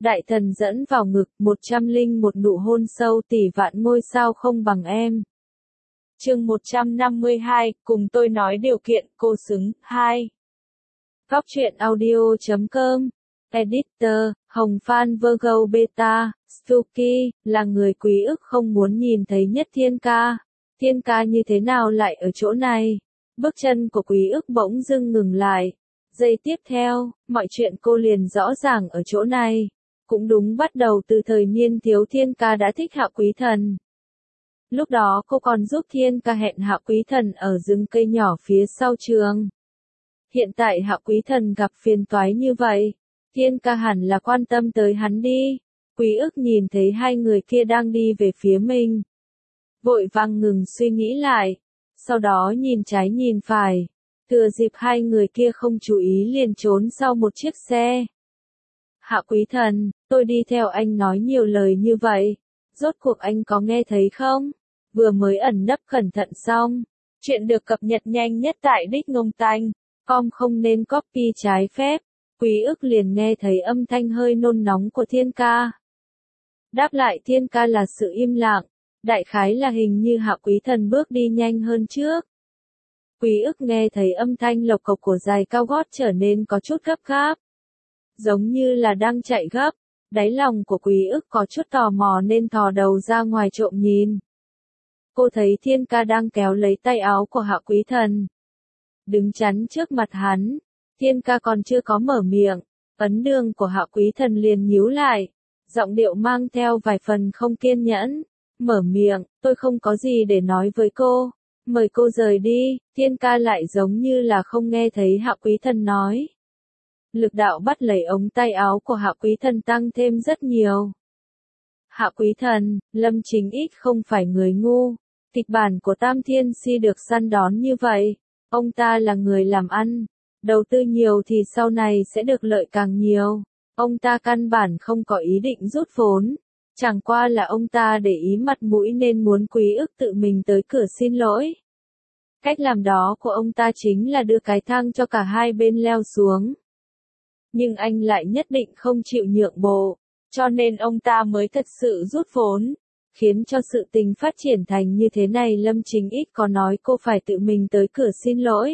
Đại thần dẫn vào ngực, 101 nụ hôn sâu tỷ vạn ngôi sao không bằng em. Chương 152, cùng tôi nói điều kiện, cô xứng, 2. Góc truyện audio.com. Editor, Hồng Phan Virgo Beta, Stucky, là người Quý Ức không muốn nhìn thấy nhất Thiên Ca. Thiên Ca như thế nào lại ở chỗ này? Bước chân của Quý Ức bỗng dưng ngừng lại. Giây tiếp theo, mọi chuyện cô liền rõ ràng ở chỗ này. Cũng đúng, bắt đầu từ thời niên thiếu Thiên Ca đã thích Hạ Quý Thần. Lúc đó cô còn giúp Thiên Ca hẹn Hạ Quý Thần ở rừng cây nhỏ phía sau trường. Hiện tại Hạ Quý Thần gặp phiền toái như vậy, Thiên Ca hẳn là quan tâm tới hắn đi. Quý Ức nhìn thấy hai người kia đang đi về phía mình, vội vàng ngừng suy nghĩ lại, sau đó nhìn trái nhìn phải, thừa dịp hai người kia không chú ý liền trốn sau một chiếc xe. Hạ Quý Thần, tôi đi theo anh nói nhiều lời như vậy, rốt cuộc anh có nghe thấy không? Vừa mới ẩn nấp cẩn thận xong, chuyện được cập nhật nhanh nhất tại dicknongtanh.com, không nên copy trái phép. Quý Ức liền nghe thấy âm thanh hơi nôn nóng của Thiên Ca. Đáp lại Thiên Ca là sự im lặng, đại khái là hình như Hạ Quý Thần bước đi nhanh hơn trước. Quý Ức nghe thấy âm thanh lộc cộc của giày cao gót trở nên có chút gấp gáp, giống như là đang chạy gấp. Đáy lòng của Quý Ức có chút tò mò nên thò đầu ra ngoài trộm nhìn. Cô thấy Thiên Ca đang kéo lấy tay áo của Hạ Quý Thần, đứng chắn trước mặt hắn. Thiên Ca còn chưa có mở miệng, ấn đường của Hạ Quý Thần liền nhíu lại, giọng điệu mang theo vài phần không kiên nhẫn. Mở miệng, tôi không có gì để nói với cô, mời cô rời đi. Thiên Ca lại giống như là không nghe thấy Hạ Quý Thần nói. Lực đạo bắt lấy ống tay áo của Hạ Quý Thần tăng thêm rất nhiều. Hạ Quý Thần, Lâm Chính Ích không phải người ngu. Kịch bản của Tam Thiên Si được săn đón như vậy. Ông ta là người làm ăn, đầu tư nhiều thì sau này sẽ được lợi càng nhiều. Ông ta căn bản không có ý định rút vốn. Chẳng qua là ông ta để ý mặt mũi nên muốn Quý Ức tự mình tới cửa xin lỗi. Cách làm đó của ông ta chính là đưa cái thang cho cả hai bên leo xuống. Nhưng anh lại nhất định không chịu nhượng bộ, cho nên ông ta mới thật sự rút vốn. Khiến cho sự tình phát triển thành như thế này. Lâm Chính Ích có nói cô phải tự mình tới cửa xin lỗi.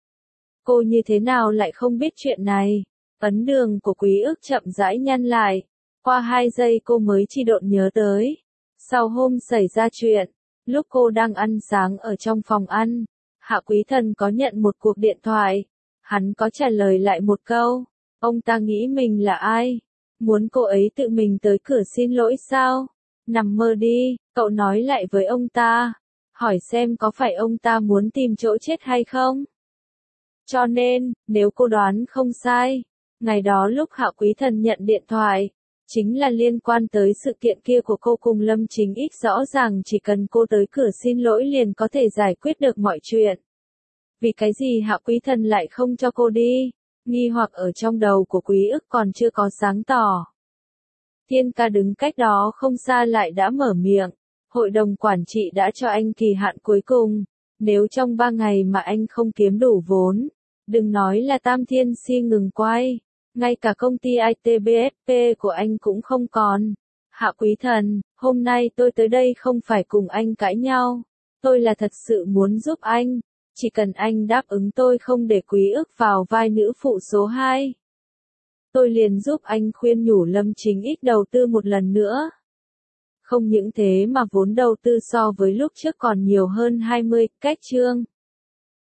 Cô như thế nào lại không biết chuyện này? Ấn đường của Quý Ức chậm rãi nhăn lại. Qua 2 giây cô mới chỉ độn nhớ tới. Sau hôm xảy ra chuyện, lúc cô đang ăn sáng ở trong phòng ăn, Hạ Quý Thần có nhận một cuộc điện thoại. Hắn có trả lời lại một câu. Ông ta nghĩ mình là ai? Muốn cô ấy tự mình tới cửa xin lỗi sao? Nằm mơ đi, cậu nói lại với ông ta. Hỏi xem có phải ông ta muốn tìm chỗ chết hay không? Cho nên, nếu cô đoán không sai, ngày đó lúc Hạ Quý Thần nhận điện thoại, chính là liên quan tới sự kiện kia của cô cùng Lâm Chính Ích. Rõ ràng chỉ cần cô tới cửa xin lỗi liền có thể giải quyết được mọi chuyện. Vì cái gì Hạ Quý Thần lại không cho cô đi? Nghi hoặc ở trong đầu của Quý Ức còn chưa có sáng tỏ. Thiên Ca đứng cách đó không xa lại đã mở miệng. Hội đồng quản trị đã cho anh kỳ hạn cuối cùng. Nếu trong 3 ngày mà anh không kiếm đủ vốn, đừng nói là Tam Thiên Si ngừng quay, ngay cả công ty ITBSP của anh cũng không còn. Hạ Quý Thần, hôm nay tôi tới đây không phải cùng anh cãi nhau. Tôi là thật sự muốn giúp anh. Chỉ cần anh đáp ứng tôi không để Quý Ức vào vai nữ phụ số 2. Tôi liền giúp anh khuyên nhủ Lâm Chính Ích đầu tư một lần nữa. Không những thế mà vốn đầu tư so với lúc trước còn nhiều hơn 20. Cách chương